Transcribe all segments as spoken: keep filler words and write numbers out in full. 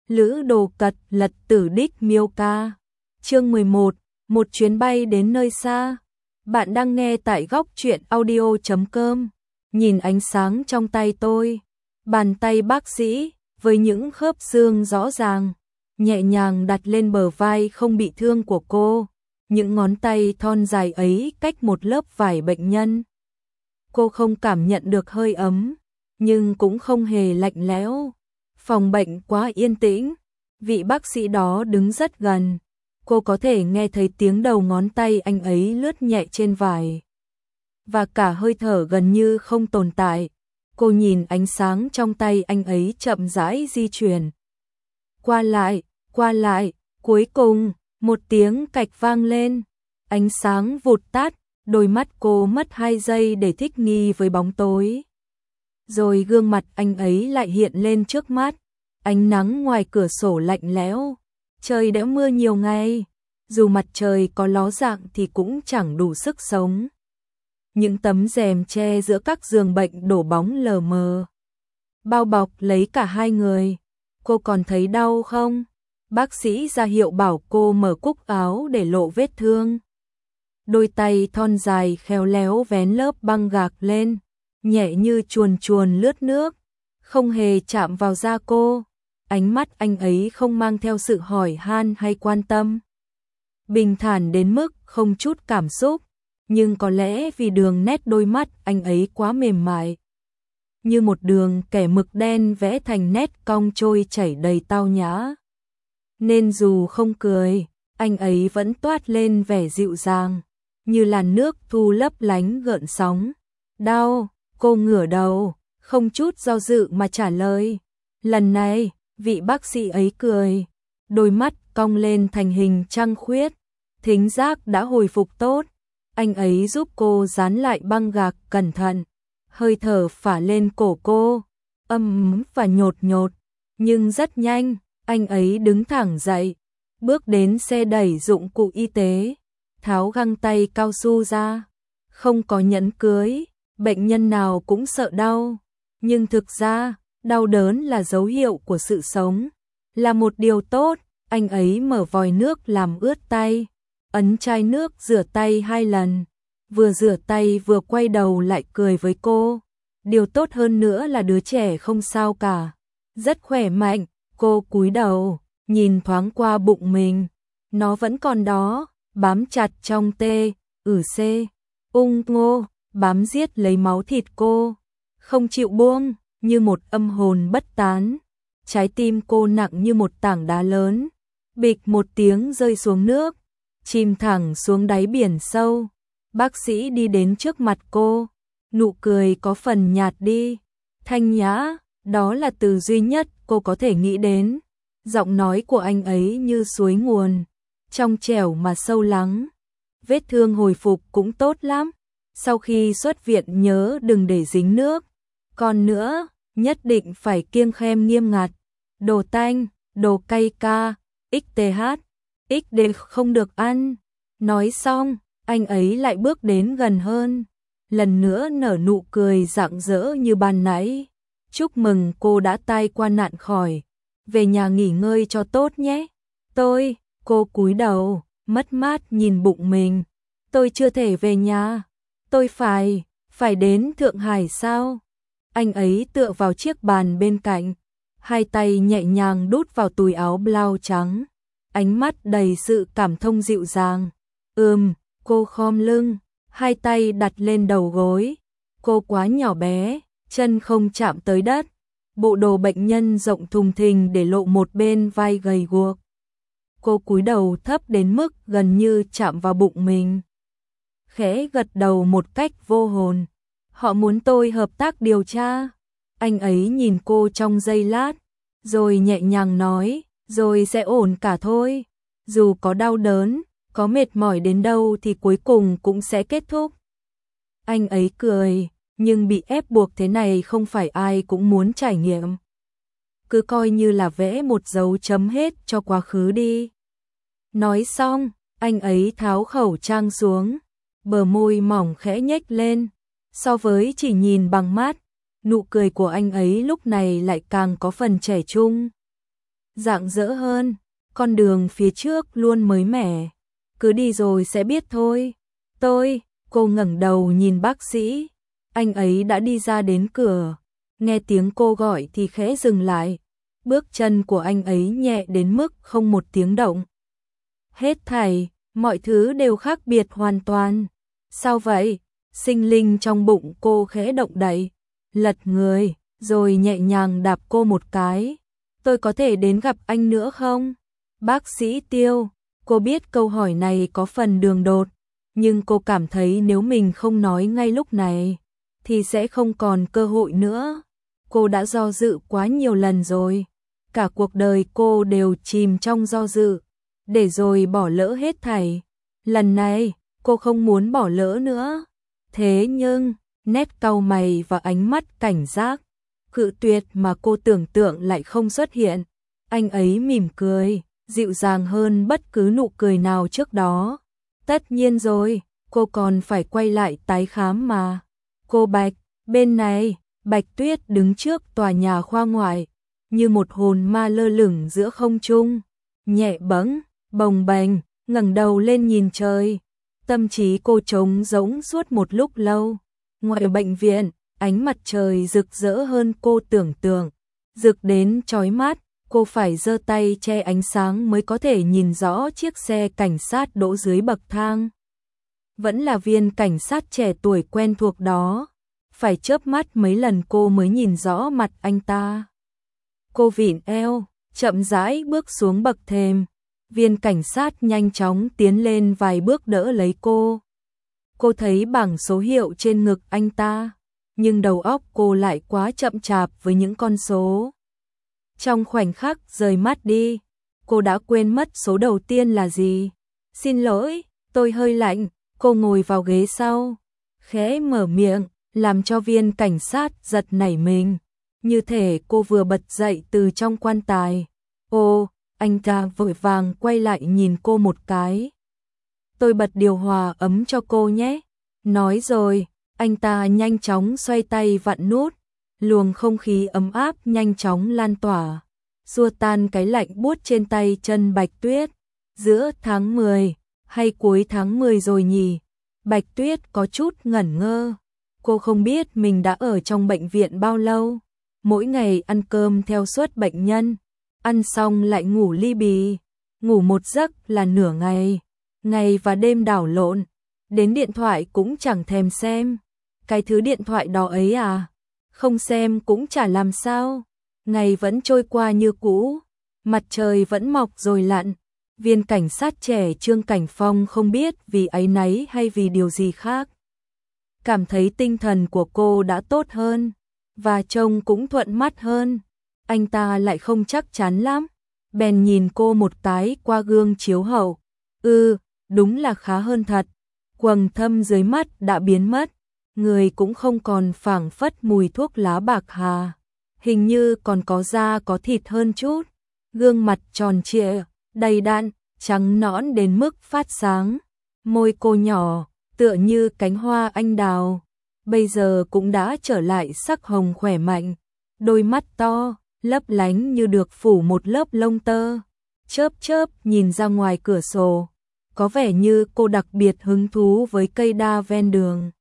Lữ Đồ Cật Lật Tử Đích Miêu Ca. Chương mười một, một chuyến bay đến nơi xa. Bạn đang nghe tại góc truyện audio chấm com. Nhìn ánh sáng trong tay tôi, bàn tay bác sĩ với những khớp xương rõ ràng, nhẹ nhàng đặt lên bờ vai không bị thương của cô. Những ngón tay thon dài ấy cách một lớp vải bệnh nhân. Cô không cảm nhận được hơi ấm, nhưng cũng không hề lạnh lẽo. Phòng bệnh quá yên tĩnh, vị bác sĩ đó đứng rất gần. Cô có thể nghe thấy tiếng đầu ngón tay anh ấy lướt nhẹ trên vải. Và cả hơi thở gần như không tồn tại. Cô nhìn ánh sáng trong tay anh ấy chậm rãi di chuyển. Qua lại, qua lại, cuối cùng, một tiếng cạch vang lên. Ánh sáng vụt tắt, đôi mắt cô mất hai giây để thích nghi với bóng tối. Rồi gương mặt anh ấy lại hiện lên trước mắt. Ánh nắng ngoài cửa sổ lạnh lẽo. Trời đã mưa nhiều ngày. Dù mặt trời có ló dạng thì cũng chẳng đủ sức sống. Những tấm rèm che giữa các giường bệnh đổ bóng lờ mờ. Bao bọc lấy cả hai người. Cô còn thấy đau không? Bác sĩ ra hiệu bảo cô mở cúc áo để lộ vết thương. Đôi tay thon dài khéo léo vén lớp băng gạc lên, nhẹ như chuồn chuồn lướt nước, không hề chạm vào da cô. Ánh mắt anh ấy không mang theo sự hỏi han hay quan tâm. Bình thản đến mức không chút cảm xúc, nhưng có lẽ vì đường nét đôi mắt anh ấy quá mềm mại. Như một đường kẻ mực đen vẽ thành nét cong trôi chảy đầy tao nhã. Nên dù không cười, anh ấy vẫn toát lên vẻ dịu dàng, như làn nước thu lấp lánh gợn sóng. Đau, cô ngửa đầu, không chút do dự mà trả lời. Lần này, vị bác sĩ ấy cười, đôi mắt cong lên thành hình trăng khuyết. Thính giác đã hồi phục tốt. Anh ấy giúp cô dán lại băng gạc cẩn thận. Hơi thở phả lên cổ cô, âm ấm và nhột nhột. Nhưng rất nhanh, anh ấy đứng thẳng dậy, bước đến xe đẩy dụng cụ y tế, tháo găng tay cao su ra. Không có nhẫn cưới, bệnh nhân nào cũng sợ đau. Nhưng thực ra, đau đớn là dấu hiệu của sự sống, là một điều tốt. Anh ấy mở vòi nước làm ướt tay, ấn chai nước rửa tay hai lần. Vừa rửa tay vừa quay đầu lại cười với cô. Điều tốt hơn nữa là đứa trẻ không sao cả, rất khỏe mạnh. Cô cúi đầu, nhìn thoáng qua bụng mình. Nó vẫn còn đó, bám chặt trong tê, ử xê, ung ngô, bám giết lấy máu thịt cô. Không chịu buông, như một âm hồn bất tán. Trái tim cô nặng như một tảng đá lớn. Bịch một tiếng rơi xuống nước, chìm thẳng xuống đáy biển sâu. Bác sĩ đi đến trước mặt cô, nụ cười có phần nhạt đi. Thanh nhã, đó là từ duy nhất cô có thể nghĩ đến. Giọng nói của anh ấy như suối nguồn, trong trẻo mà sâu lắng. Vết thương hồi phục cũng tốt lắm. Sau khi xuất viện nhớ đừng để dính nước. Còn nữa, nhất định phải kiêng khem nghiêm ngặt. Đồ tanh, đồ cay ca, ích tê hát, ích đê không được ăn. Nói xong, anh ấy lại bước đến gần hơn. Lần nữa nở nụ cười rạng rỡ như ban nãy. Chúc mừng cô đã tai qua nạn khỏi. Về nhà nghỉ ngơi cho tốt nhé. Tôi, cô cúi đầu, mất mát nhìn bụng mình. Tôi chưa thể về nhà. Tôi phải, phải đến Thượng Hải sao? Anh ấy tựa vào chiếc bàn bên cạnh. Hai tay nhẹ nhàng đút vào túi áo blau trắng. Ánh mắt đầy sự cảm thông dịu dàng. Ừm, cô khom lưng, hai tay đặt lên đầu gối. Cô quá nhỏ bé, chân không chạm tới đất. Bộ đồ bệnh nhân rộng thùng thình để lộ một bên vai gầy guộc. Cô cúi đầu thấp đến mức gần như chạm vào bụng mình. Khẽ gật đầu một cách vô hồn. Họ muốn tôi hợp tác điều tra. Anh ấy nhìn cô trong giây lát, rồi nhẹ nhàng nói, rồi sẽ ổn cả thôi. Dù có đau đớn, có mệt mỏi đến đâu thì cuối cùng cũng sẽ kết thúc. Anh ấy cười, nhưng bị ép buộc thế này không phải ai cũng muốn trải nghiệm. Cứ coi như là vẽ một dấu chấm hết cho quá khứ đi. Nói xong, anh ấy tháo khẩu trang xuống, bờ môi mỏng khẽ nhếch lên. So với chỉ nhìn bằng mắt, nụ cười của anh ấy lúc này lại càng có phần trẻ trung. rạng rỡ hơn, con đường phía trước luôn mới mẻ, cứ đi rồi sẽ biết thôi. Tôi, cô ngẩng đầu nhìn bác sĩ, anh ấy đã đi ra đến cửa, nghe tiếng cô gọi thì khẽ dừng lại, bước chân của anh ấy nhẹ đến mức không một tiếng động. Hết thảy, mọi thứ đều khác biệt hoàn toàn. Sao vậy? Sinh linh trong bụng cô khẽ động đậy, lật người, rồi nhẹ nhàng đạp cô một cái. Tôi có thể đến gặp anh nữa không? Bác sĩ Tiêu, cô biết câu hỏi này có phần đường đột, nhưng cô cảm thấy nếu mình không nói ngay lúc này, thì sẽ không còn cơ hội nữa. Cô đã do dự quá nhiều lần rồi, cả cuộc đời cô đều chìm trong do dự, để rồi bỏ lỡ hết thảy. Lần này, cô không muốn bỏ lỡ nữa. Thế nhưng, nét cau mày và ánh mắt cảnh giác, cự tuyệt mà cô tưởng tượng lại không xuất hiện. Anh ấy mỉm cười, dịu dàng hơn bất cứ nụ cười nào trước đó. Tất nhiên rồi, cô còn phải quay lại tái khám mà. Cô Bạch, bên này, Bạch Tuyết đứng trước tòa nhà khoa ngoại, như một hồn ma lơ lửng giữa không trung, nhẹ bẫng, bồng bềnh, ngẩng đầu lên nhìn trời. Tâm trí cô trống rỗng suốt một lúc lâu. Ngoài bệnh viện, ánh mặt trời rực rỡ hơn cô tưởng tượng, rực đến chói mắt, cô phải giơ tay che ánh sáng mới có thể nhìn rõ chiếc xe cảnh sát đỗ dưới bậc thang. Vẫn là viên cảnh sát trẻ tuổi quen thuộc đó, phải chớp mắt mấy lần cô mới nhìn rõ mặt anh ta. Cô vịn eo, chậm rãi bước xuống bậc thềm. Viên cảnh sát nhanh chóng tiến lên vài bước đỡ lấy cô. Cô thấy bảng số hiệu trên ngực anh ta, nhưng đầu óc cô lại quá chậm chạp với những con số. Trong khoảnh khắc rời mắt đi, cô đã quên mất số đầu tiên là gì. Xin lỗi, tôi hơi lạnh. Cô ngồi vào ghế sau, khẽ mở miệng, làm cho viên cảnh sát giật nảy mình. Như thể cô vừa bật dậy từ trong quan tài. Ô, anh ta vội vàng quay lại nhìn cô một cái. Tôi bật điều hòa ấm cho cô nhé. Nói rồi, anh ta nhanh chóng xoay tay vặn nút. Luồng không khí ấm áp nhanh chóng lan tỏa, xua tan cái lạnh buốt trên tay chân Bạch Tuyết. Giữa tháng mười, hay cuối tháng mười rồi nhỉ? Bạch Tuyết có chút ngẩn ngơ. Cô không biết mình đã ở trong bệnh viện bao lâu. Mỗi ngày ăn cơm theo suất bệnh nhân, ăn xong lại ngủ li bì, ngủ một giấc là nửa ngày, ngày và đêm đảo lộn, đến điện thoại cũng chẳng thèm xem. Cái thứ điện thoại đó ấy à, không xem cũng chả làm sao. Ngày vẫn trôi qua như cũ, mặt trời vẫn mọc rồi lặn. Viên cảnh sát trẻ Trương Cảnh Phong không biết vì áy náy hay vì điều gì khác, cảm thấy tinh thần của cô đã tốt hơn, và trông cũng thuận mắt hơn. Anh ta lại không chắc chắn lắm, bèn nhìn cô một cái qua gương chiếu hậu. Ừ, đúng là khá hơn thật. Quầng thâm dưới mắt đã biến mất, người cũng không còn phảng phất mùi thuốc lá bạc hà, hình như còn có da có thịt hơn chút. Gương mặt tròn trịa, đầy đặn, trắng nõn đến mức phát sáng. Môi cô nhỏ, tựa như cánh hoa anh đào, bây giờ cũng đã trở lại sắc hồng khỏe mạnh. Đôi mắt to, lấp lánh như được phủ một lớp lông tơ, chớp chớp nhìn ra ngoài cửa sổ. Có vẻ như cô đặc biệt hứng thú với cây đa ven đường.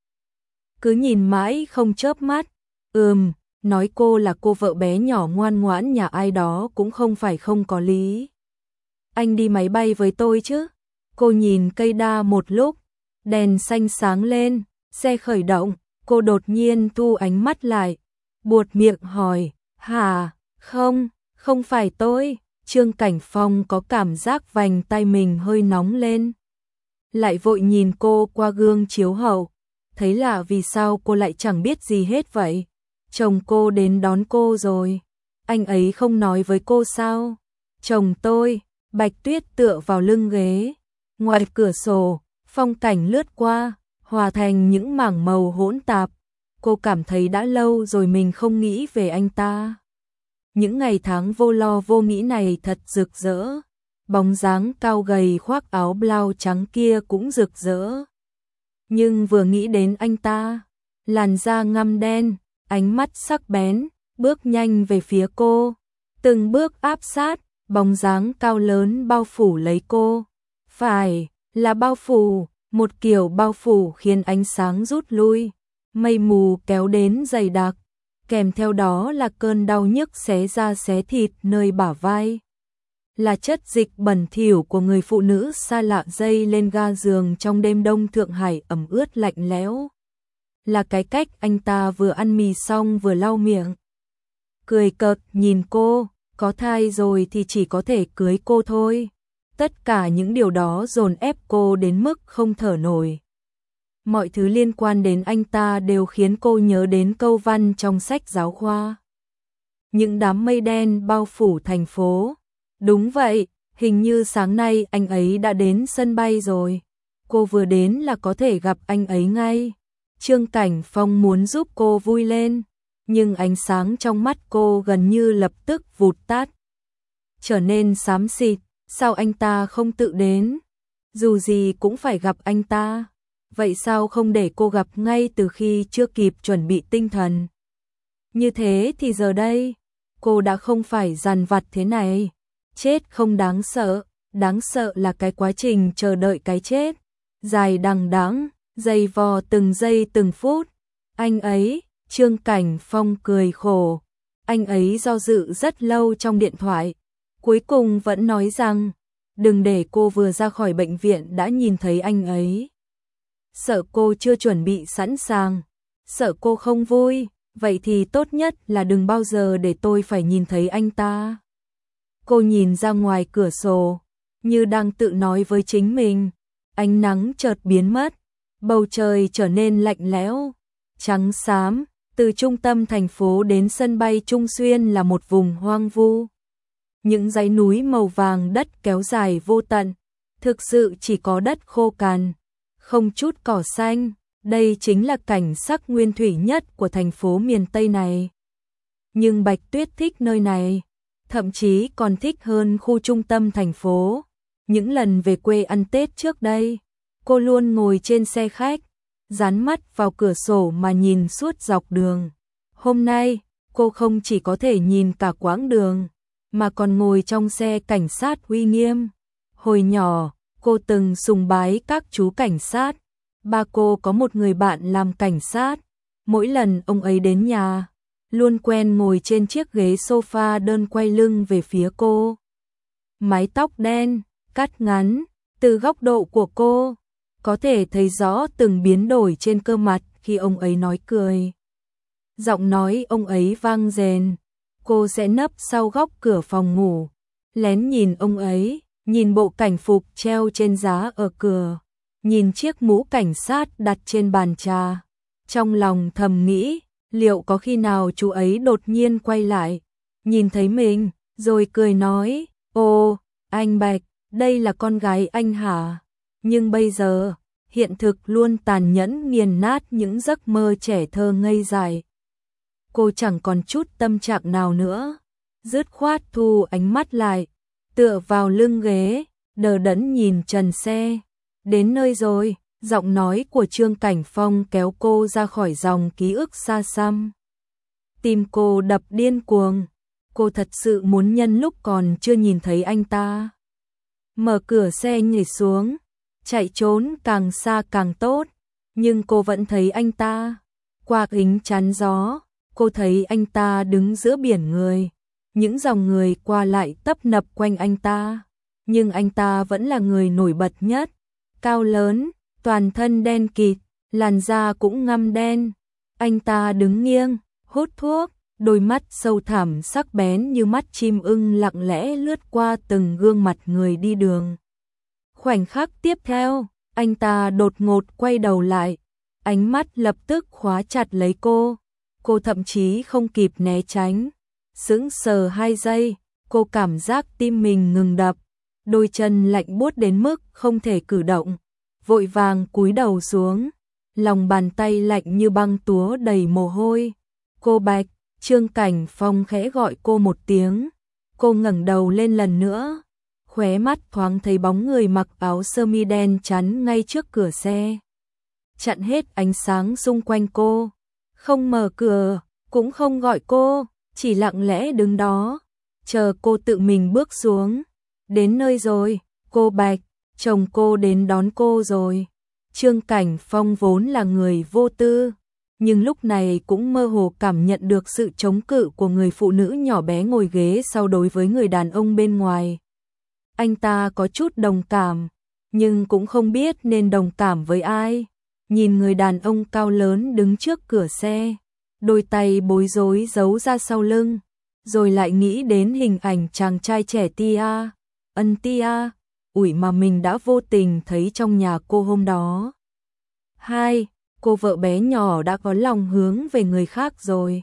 Cứ nhìn mãi không chớp mắt. Ừm, nói cô là cô vợ bé nhỏ ngoan ngoãn nhà ai đó cũng không phải không có lý. Anh đi máy bay với tôi chứ? Cô nhìn cây đa một lúc, đèn xanh sáng lên, xe khởi động, cô đột nhiên thu ánh mắt lại, buột miệng hỏi, hả, không, không phải tôi. Trương Cảnh Phong có cảm giác vành tay mình hơi nóng lên, lại vội nhìn cô qua gương chiếu hậu, thấy là vì sao cô lại chẳng biết gì hết vậy. Chồng cô đến đón cô rồi, anh ấy không nói với cô sao? Chồng tôi. Bạch Tuyết tựa vào lưng ghế, ngoài cửa sổ, phong cảnh lướt qua, hòa thành những mảng màu hỗn tạp. Cô cảm thấy đã lâu rồi mình không nghĩ về anh ta. Những ngày tháng vô lo vô nghĩ này thật rực rỡ. Bóng dáng cao gầy khoác áo blau trắng kia cũng rực rỡ. Nhưng vừa nghĩ đến anh ta, làn da ngăm đen, ánh mắt sắc bén, bước nhanh về phía cô, từng bước áp sát, bóng dáng cao lớn bao phủ lấy cô. Phải, là bao phủ, một kiểu bao phủ khiến ánh sáng rút lui, mây mù kéo đến dày đặc, kèm theo đó là cơn đau nhức xé da xé thịt nơi bả vai. Là chất dịch bẩn thỉu của người phụ nữ xa lạ dây lên ga giường trong đêm đông Thượng Hải ẩm ướt lạnh lẽo. Là cái cách anh ta vừa ăn mì xong vừa lau miệng. Cười cợt nhìn cô, có thai rồi thì chỉ có thể cưới cô thôi. Tất cả những điều đó dồn ép cô đến mức không thở nổi. Mọi thứ liên quan đến anh ta đều khiến cô nhớ đến câu văn trong sách giáo khoa. Những đám mây đen bao phủ thành phố. Đúng vậy, hình như sáng nay anh ấy đã đến sân bay rồi. Cô vừa đến là có thể gặp anh ấy ngay. Trương Cảnh Phong muốn giúp cô vui lên, nhưng ánh sáng trong mắt cô gần như lập tức vụt tắt. Trở nên xám xịt, sao anh ta không tự đến? Dù gì cũng phải gặp anh ta. Vậy sao không để cô gặp ngay từ khi chưa kịp chuẩn bị tinh thần? Như thế thì giờ đây, cô đã không phải dằn vặt thế này. Chết không đáng sợ, đáng sợ là cái quá trình chờ đợi cái chết. Dài đằng đẵng, dày vò từng giây từng phút. Anh ấy, Trương Cảnh Phong cười khổ. Anh ấy do dự rất lâu trong điện thoại. Cuối cùng vẫn nói rằng, đừng để cô vừa ra khỏi bệnh viện đã nhìn thấy anh ấy. Sợ cô chưa chuẩn bị sẵn sàng, sợ cô không vui, vậy thì tốt nhất là đừng bao giờ để tôi phải nhìn thấy anh ta. Cô nhìn ra ngoài cửa sổ, như đang tự nói với chính mình. Ánh nắng chợt biến mất, bầu trời trở nên lạnh lẽo, trắng xám. Từ trung tâm thành phố đến sân bay Trung Xuyên là một vùng hoang vu. Những dãy núi màu vàng đất kéo dài vô tận, thực sự chỉ có đất khô cằn, không chút cỏ xanh. Đây chính là cảnh sắc nguyên thủy nhất của thành phố miền Tây này. Nhưng Bạch Tuyết thích nơi này, thậm chí còn thích hơn khu trung tâm thành phố. Những lần về quê ăn Tết trước đây, cô luôn ngồi trên xe khách, dán mắt vào cửa sổ mà nhìn suốt dọc đường. Hôm nay, cô không chỉ có thể nhìn cả quãng đường, mà còn ngồi trong xe cảnh sát uy nghiêm. Hồi nhỏ, cô từng sùng bái các chú cảnh sát. Ba cô có một người bạn làm cảnh sát. Mỗi lần ông ấy đến nhà, luôn quen ngồi trên chiếc ghế sofa đơn quay lưng về phía cô. Mái tóc đen, cắt ngắn, từ góc độ của cô, có thể thấy rõ từng biến đổi trên cơ mặt khi ông ấy nói cười. Giọng nói ông ấy vang rền, cô sẽ nấp sau góc cửa phòng ngủ, lén nhìn ông ấy, nhìn bộ cảnh phục treo trên giá ở cửa, nhìn chiếc mũ cảnh sát đặt trên bàn trà. Trong lòng thầm nghĩ, liệu có khi nào chú ấy đột nhiên quay lại, nhìn thấy mình, rồi cười nói, "Ồ, anh Bạch, đây là con gái anh hả?" Nhưng bây giờ, hiện thực luôn tàn nhẫn nghiền nát những giấc mơ trẻ thơ ngây dại. Cô chẳng còn chút tâm trạng nào nữa, dứt khoát thu ánh mắt lại, tựa vào lưng ghế, đờ đẫn nhìn trần xe. Đến nơi rồi, giọng nói của Trương Cảnh Phong kéo cô ra khỏi dòng ký ức xa xăm. Tim cô đập điên cuồng, cô thật sự muốn nhân lúc còn chưa nhìn thấy anh ta, mở cửa xe nhảy xuống, chạy trốn càng xa càng tốt. Nhưng cô vẫn thấy anh ta, qua kính chắn gió, cô thấy anh ta đứng giữa biển người. Những dòng người qua lại tấp nập quanh anh ta, nhưng anh ta vẫn là người nổi bật nhất. Cao lớn, toàn thân đen kịt, làn da cũng ngăm đen. Anh ta đứng nghiêng, hút thuốc, đôi mắt sâu thẳm sắc bén như mắt chim ưng lặng lẽ lướt qua từng gương mặt người đi đường. Khoảnh khắc tiếp theo, anh ta đột ngột quay đầu lại, ánh mắt lập tức khóa chặt lấy cô. Cô thậm chí không kịp né tránh, sững sờ hai giây, cô cảm giác tim mình ngừng đập, đôi chân lạnh buốt đến mức không thể cử động, vội vàng cúi đầu xuống, lòng bàn tay lạnh như băng túa đầy mồ hôi. "Cô Bạch." Trương Cảnh Phong khẽ gọi cô một tiếng, cô ngẩng đầu lên lần nữa, khóe mắt thoáng thấy bóng người mặc áo sơ mi đen chắn ngay trước cửa xe, chặn hết ánh sáng xung quanh cô, không mở cửa, cũng không gọi cô, chỉ lặng lẽ đứng đó. chờ cô tự mình bước xuống. Đến nơi rồi, cô Bạch, chồng cô đến đón cô rồi. Trương Cảnh Phong vốn là người vô tư, nhưng lúc này cũng mơ hồ cảm nhận được sự chống cự của người phụ nữ nhỏ bé ngồi ghế sau đối với người đàn ông bên ngoài. Anh ta có chút đồng cảm, nhưng cũng không biết nên đồng cảm với ai. Nhìn người đàn ông cao lớn đứng trước cửa xe, đôi tay bối rối giấu ra sau lưng, rồi lại nghĩ đến hình ảnh chàng trai trẻ Tia, ân Tia, ủi mà mình đã vô tình thấy trong nhà cô hôm đó. Hai, cô vợ bé nhỏ đã có lòng hướng về người khác rồi.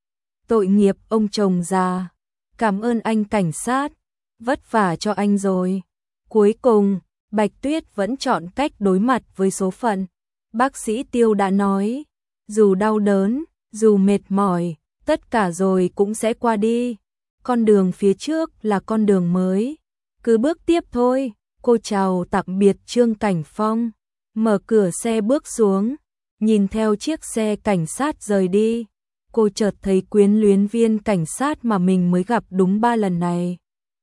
Tội nghiệp ông chồng già, cảm ơn anh cảnh sát, vất vả cho anh rồi. Cuối cùng, Bạch Tuyết vẫn chọn cách đối mặt với số phận. Bác sĩ Tiêu đã nói, dù đau đớn, dù mệt mỏi, tất cả rồi cũng sẽ qua đi. Con đường phía trước là con đường mới, cứ bước tiếp thôi. Cô chào tạm biệt Trương Cảnh Phong, mở cửa xe bước xuống, nhìn theo chiếc xe cảnh sát rời đi. Cô chợt thấy quyến luyến viên cảnh sát mà mình mới gặp đúng ba lần này.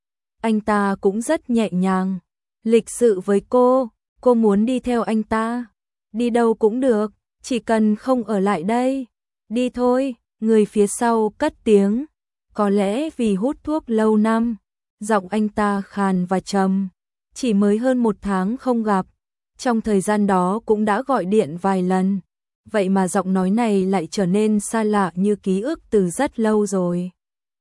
Anh ta cũng rất nhẹ nhàng, lịch sự với cô, cô muốn đi theo anh ta. Đi đâu cũng được, chỉ cần không ở lại đây. Đi thôi, người phía sau cất tiếng. Có lẽ vì hút thuốc lâu năm, giọng anh ta khàn và trầm. Chỉ mới hơn một tháng không gặp, trong thời gian đó cũng đã gọi điện vài lần. Vậy mà giọng nói này lại trở nên xa lạ như ký ức từ rất lâu rồi.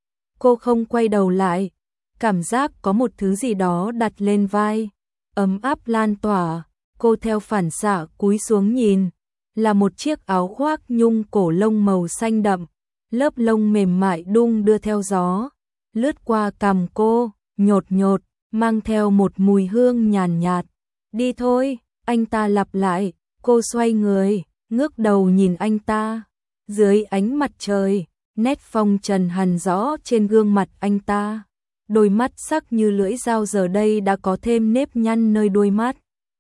Cô không quay đầu lại, cảm giác có một thứ gì đó đặt lên vai, ấm áp lan tỏa. Cô theo phản xạ cúi xuống nhìn, là một chiếc áo khoác nhung cổ lông màu xanh đậm, lớp lông mềm mại đung đưa theo gió, lướt qua cằm cô, nhột nhột, mang theo một mùi hương nhàn nhạt. Đi thôi, anh ta lặp lại. Cô xoay người, ngước đầu nhìn anh ta. Dưới ánh mặt trời, nét phong trần hằn rõ trên gương mặt anh ta. Đôi mắt sắc như lưỡi dao giờ đây đã có thêm nếp nhăn nơi đuôi mắt.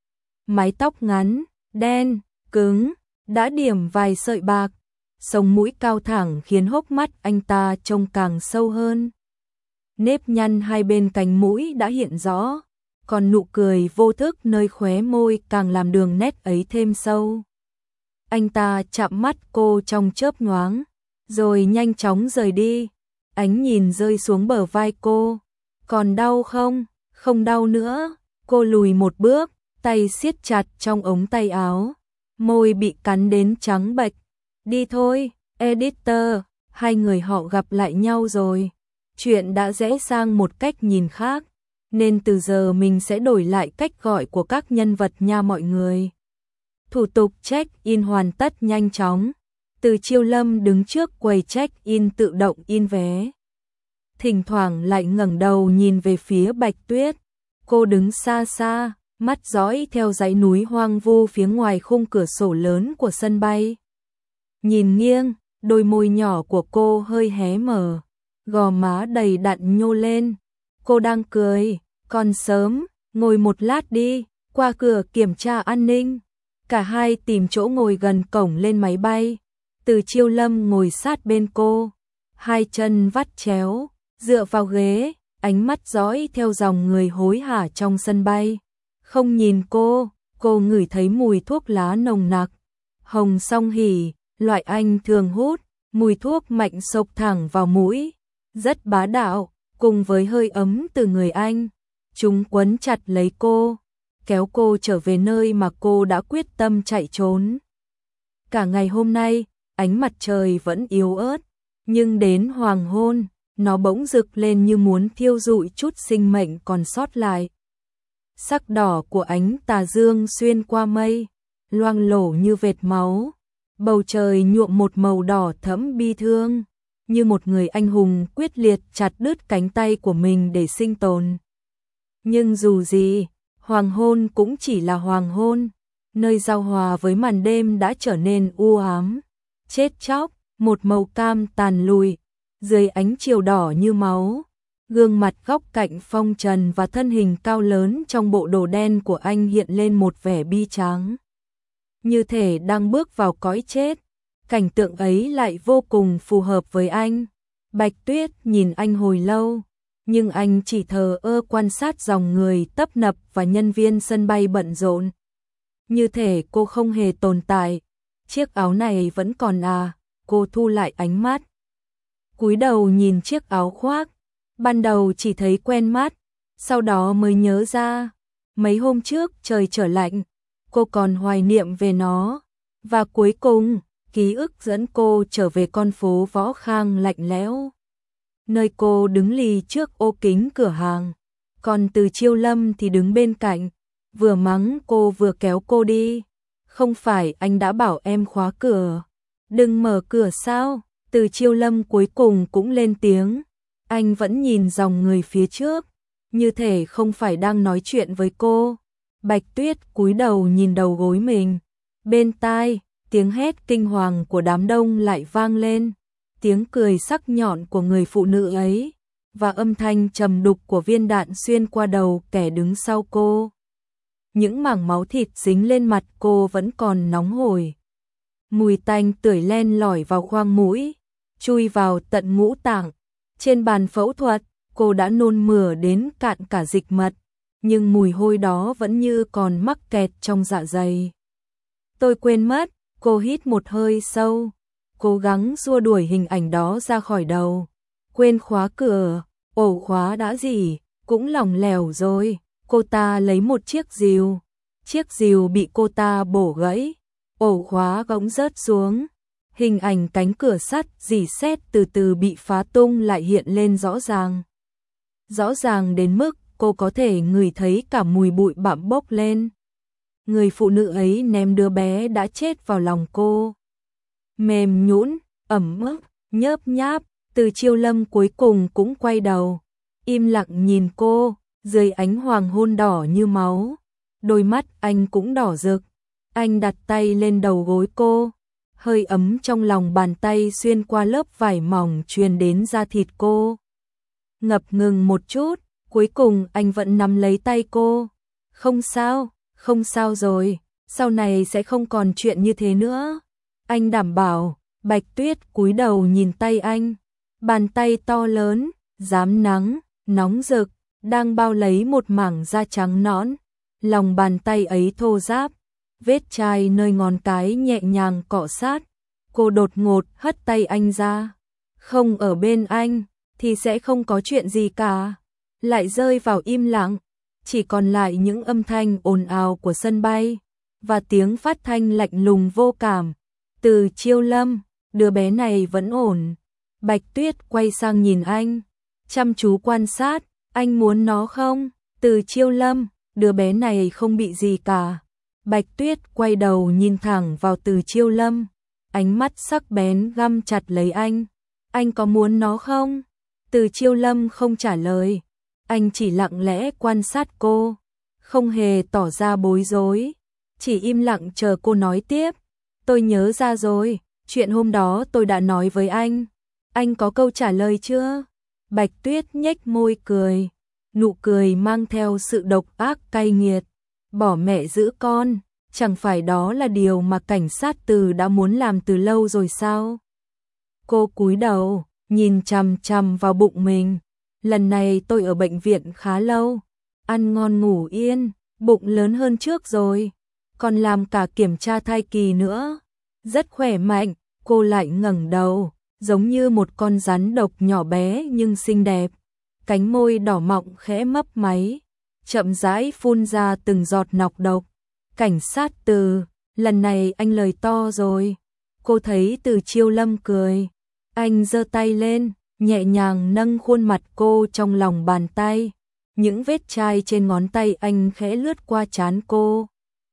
Mái tóc ngắn, đen, cứng, đã điểm vài sợi bạc. Sống mũi cao thẳng khiến hốc mắt anh ta trông càng sâu hơn. Nếp nhăn hai bên cánh mũi đã hiện rõ, còn nụ cười vô thức nơi khóe môi càng làm đường nét ấy thêm sâu. Anh ta chạm mắt cô trong chớp nhoáng, rồi nhanh chóng rời đi. Ánh nhìn rơi xuống bờ vai cô. Còn đau không? Không đau nữa. Cô lùi một bước, tay siết chặt trong ống tay áo, môi bị cắn đến trắng bệch. Đi thôi, editor, hai người họ gặp lại nhau rồi. Chuyện đã rẽ sang một cách nhìn khác, nên từ giờ mình sẽ đổi lại cách gọi của các nhân vật nha mọi người. Thủ tục check-in hoàn tất nhanh chóng. Từ Chiêu Lâm đứng trước quầy check-in tự động in vé. Thỉnh thoảng lại ngẩng đầu nhìn về phía Bạch Tuyết. Cô đứng xa xa, mắt dõi theo dãy núi hoang vu phía ngoài khung cửa sổ lớn của sân bay. Nhìn nghiêng, đôi môi nhỏ của cô hơi hé mở, gò má đầy đặn nhô lên. Cô đang cười, còn sớm, ngồi một lát đi, qua cửa kiểm tra an ninh. Cả hai tìm chỗ ngồi gần cổng lên máy bay. Từ Chiêu Lâm ngồi sát bên cô, hai chân vắt chéo, dựa vào ghế, ánh mắt dõi theo dòng người hối hả trong sân bay. Không nhìn cô, cô ngửi thấy mùi thuốc lá nồng nặc, hồng song hỉ, loại anh thường hút, mùi thuốc mạnh xộc thẳng vào mũi, rất bá đạo, cùng với hơi ấm từ người anh. Chúng quấn chặt lấy cô, kéo cô trở về nơi mà cô đã quyết tâm chạy trốn. Cả ngày hôm nay, ánh mặt trời vẫn yếu ớt, nhưng đến hoàng hôn, nó bỗng rực lên như muốn thiêu rụi chút sinh mệnh còn sót lại. Sắc đỏ của ánh tà dương xuyên qua mây, loang lổ như vệt máu. Bầu trời nhuộm một màu đỏ thẫm bi thương, như một người anh hùng quyết liệt chặt đứt cánh tay của mình để sinh tồn. Nhưng dù gì, hoàng hôn cũng chỉ là hoàng hôn, nơi giao hòa với màn đêm đã trở nên u ám, chết chóc, một màu cam tàn lụi, dưới ánh chiều đỏ như máu. Gương mặt góc cạnh phong trần và thân hình cao lớn trong bộ đồ đen của anh hiện lên một vẻ bi tráng, như thể đang bước vào cõi chết. Cảnh tượng ấy lại vô cùng phù hợp với anh. Bạch Tuyết nhìn anh hồi lâu, nhưng anh chỉ thờ ơ quan sát dòng người tấp nập và nhân viên sân bay bận rộn. Như thể cô không hề tồn tại. Chiếc áo này vẫn còn à? Cô thu lại ánh mắt, cúi đầu nhìn chiếc áo khoác. Ban đầu chỉ thấy quen mắt, sau đó mới nhớ ra, mấy hôm trước trời trở lạnh, cô còn hoài niệm về nó. Và cuối cùng, ký ức dẫn cô trở về con phố Võ Khang lạnh lẽo, nơi cô đứng lì trước ô kính cửa hàng. Còn Từ Chiêu Lâm thì đứng bên cạnh, vừa mắng cô vừa kéo cô đi. Không phải anh đã bảo em khóa cửa, đừng mở cửa sao? Từ Chiêu Lâm cuối cùng cũng lên tiếng. Anh vẫn nhìn dòng người phía trước, như thể không phải đang nói chuyện với cô. Bạch Tuyết cúi đầu nhìn đầu gối mình. Bên tai, tiếng hét kinh hoàng của đám đông lại vang lên. Tiếng cười sắc nhọn của người phụ nữ ấy, và âm thanh trầm đục của viên đạn xuyên qua đầu kẻ đứng sau cô. Những mảng máu thịt dính lên mặt cô vẫn còn nóng hổi. Mùi tanh tưởi len lỏi vào khoang mũi, chui vào tận ngũ tạng. Trên bàn phẫu thuật, cô đã nôn mửa đến cạn cả dịch mật, nhưng mùi hôi đó vẫn như còn mắc kẹt trong dạ dày. Tôi quên mất, cô hít một hơi sâu, cố gắng xua đuổi hình ảnh đó ra khỏi đầu. Quên khóa cửa, ổ khóa đã gì, cũng lỏng lẻo rồi. Cô ta lấy một chiếc rìu, chiếc rìu bị cô ta bổ gãy, ổ khóa gỗng rớt xuống. Hình ảnh cánh cửa sắt rỉ sét từ từ bị phá tung lại hiện lên rõ ràng. Rõ ràng đến mức cô có thể ngửi thấy cả mùi bụi bặm bốc lên. Người phụ nữ ấy ném đứa bé đã chết vào lòng cô. Mềm nhũn, ẩm ướt, nhớp nháp. Từ Chiêu Lâm cuối cùng cũng quay đầu, im lặng nhìn cô, dưới ánh hoàng hôn đỏ như máu. Đôi mắt anh cũng đỏ rực. Anh đặt tay lên đầu gối cô, hơi ấm trong lòng bàn tay xuyên qua lớp vải mỏng truyền đến da thịt cô. Ngập ngừng một chút, cuối cùng anh vẫn nắm lấy tay cô. Không sao, không sao rồi, sau này sẽ không còn chuyện như thế nữa. Anh đảm bảo. Bạch Tuyết cúi đầu nhìn tay anh. Bàn tay to lớn, rám nắng, nóng rực, đang bao lấy một mảng da trắng nõn. Lòng bàn tay ấy thô ráp, vết chai nơi ngón cái nhẹ nhàng cọ sát. Cô đột ngột hất tay anh ra. Không ở bên anh, thì sẽ không có chuyện gì cả. Lại rơi vào im lặng, chỉ còn lại những âm thanh ồn ào của sân bay, và tiếng phát thanh lạnh lùng vô cảm. Từ Chiêu Lâm, đứa bé này vẫn ổn. Bạch Tuyết quay sang nhìn anh, chăm chú quan sát. Anh muốn nó không? Từ Chiêu Lâm, đứa bé này không bị gì cả. Bạch Tuyết quay đầu nhìn thẳng vào Từ Chiêu Lâm, ánh mắt sắc bén găm chặt lấy anh. Anh có muốn nó không? Từ Chiêu Lâm không trả lời, anh chỉ lặng lẽ quan sát cô, không hề tỏ ra bối rối, chỉ im lặng chờ cô nói tiếp. Tôi nhớ ra rồi, chuyện hôm đó tôi đã nói với anh. Anh có câu trả lời chưa? Bạch Tuyết nhếch môi cười, nụ cười mang theo sự độc ác cay nghiệt. Bỏ mẹ giữ con, chẳng phải đó là điều mà cảnh sát Từ đã muốn làm từ lâu rồi sao? Cô cúi đầu, nhìn chằm chằm vào bụng mình. Lần này tôi ở bệnh viện khá lâu, ăn ngon ngủ yên, bụng lớn hơn trước rồi, còn làm cả kiểm tra thai kỳ nữa. Rất khỏe mạnh. Cô lại ngẩng đầu, giống như một con rắn độc nhỏ bé nhưng xinh đẹp. Cánh môi đỏ mọng khẽ mấp máy, chậm rãi phun ra từng giọt nọc độc. Cảnh sát Từ, lần này anh lời to rồi. Cô thấy Từ Chiêu Lâm cười. Anh giơ tay lên, nhẹ nhàng nâng khuôn mặt cô trong lòng bàn tay. Những vết chai trên ngón tay anh khẽ lướt qua trán cô,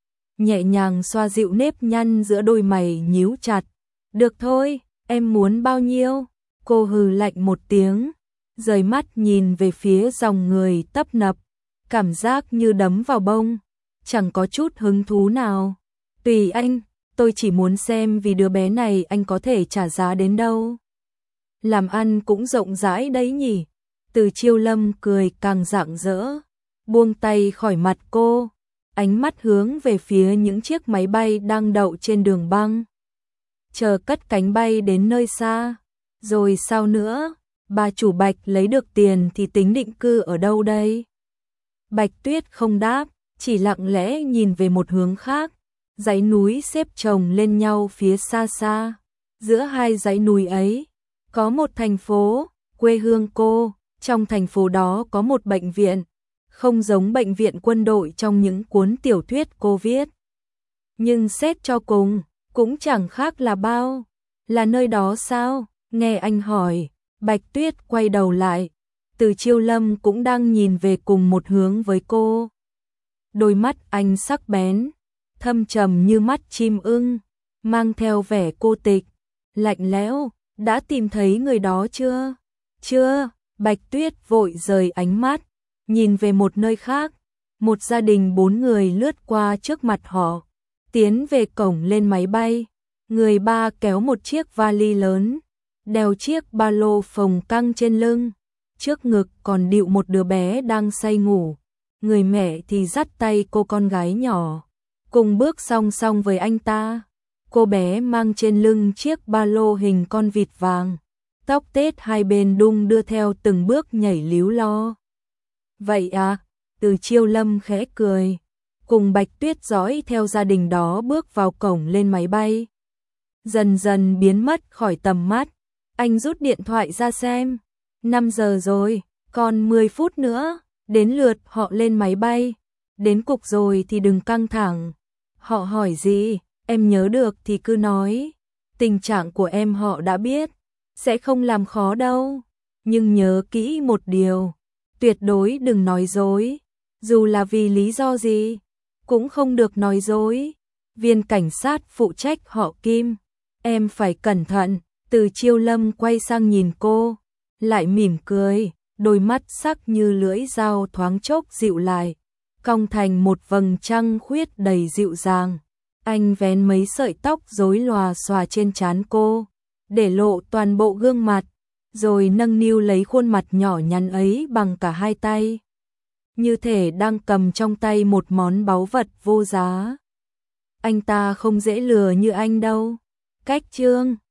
nhẹ nhàng xoa dịu nếp nhăn giữa đôi mày nhíu chặt. Được thôi, em muốn bao nhiêu? Cô hừ lạnh một tiếng, rời mắt nhìn về phía dòng người tấp nập, cảm giác như đấm vào bông, chẳng có chút hứng thú nào. Tùy anh, tôi chỉ muốn xem vì đứa bé này anh có thể trả giá đến đâu. Làm ăn cũng rộng rãi đấy nhỉ? Từ Chiêu Lâm cười càng rạng rỡ, buông tay khỏi mặt cô, ánh mắt hướng về phía những chiếc máy bay đang đậu trên đường băng, chờ cất cánh bay đến nơi xa. Rồi sao nữa? bà chủ Bạch lấy được tiền thì tính định cư ở đâu đây? Bạch Tuyết không đáp, chỉ lặng lẽ nhìn về một hướng khác. Dãy núi xếp chồng lên nhau phía xa xa. Giữa hai dãy núi ấy, có một thành phố, quê hương cô. Trong thành phố đó có một bệnh viện, không giống bệnh viện quân đội trong những cuốn tiểu thuyết cô viết. Nhưng xét cho cùng, cũng chẳng khác là bao. Là nơi đó sao? Nghe anh hỏi, Bạch Tuyết quay đầu lại. Từ Chiêu Lâm cũng đang nhìn về cùng một hướng với cô. Đôi mắt anh sắc bén, thâm trầm như mắt chim ưng, mang theo vẻ cô tịch, lạnh lẽo. Đã tìm thấy người đó chưa? Chưa. Bạch Tuyết vội rời ánh mắt, nhìn về một nơi khác. Một gia đình bốn người lướt qua trước mặt họ, tiến về cổng lên máy bay. Người ba kéo một chiếc vali lớn, đeo chiếc ba lô phồng căng trên lưng. Trước ngực còn địu một đứa bé đang say ngủ. Người mẹ thì dắt tay cô con gái nhỏ, cùng bước song song với anh ta. Cô bé mang trên lưng chiếc ba lô hình con vịt vàng, tóc tết hai bên đung đưa theo từng bước nhảy líu lo. Vậy à? Từ Chiêu Lâm khẽ cười, cùng Bạch Tuyết dõi theo gia đình đó bước vào cổng lên máy bay. Dần dần biến mất khỏi tầm mắt. Anh rút điện thoại ra xem. năm giờ rồi, còn mười phút nữa, đến lượt họ lên máy bay. Đến cục rồi thì đừng căng thẳng. Họ hỏi gì, em nhớ được thì cứ nói. Tình trạng của em họ đã biết, sẽ không làm khó đâu. Nhưng nhớ kỹ một điều, tuyệt đối đừng nói dối. Dù là vì lý do gì, cũng không được nói dối. Viên cảnh sát phụ trách họ Kim, em phải cẩn thận. Từ Chiêu Lâm quay sang nhìn cô, lại mỉm cười, đôi mắt sắc như lưỡi dao thoáng chốc dịu lại, cong thành một vầng trăng khuyết đầy dịu dàng. Anh vén mấy sợi tóc rối lòa xòa trên trán cô, để lộ toàn bộ gương mặt, rồi nâng niu lấy khuôn mặt nhỏ nhắn ấy bằng cả hai tay, như thể đang cầm trong tay một món báu vật vô giá. Anh ta không dễ lừa như anh đâu. Cách chương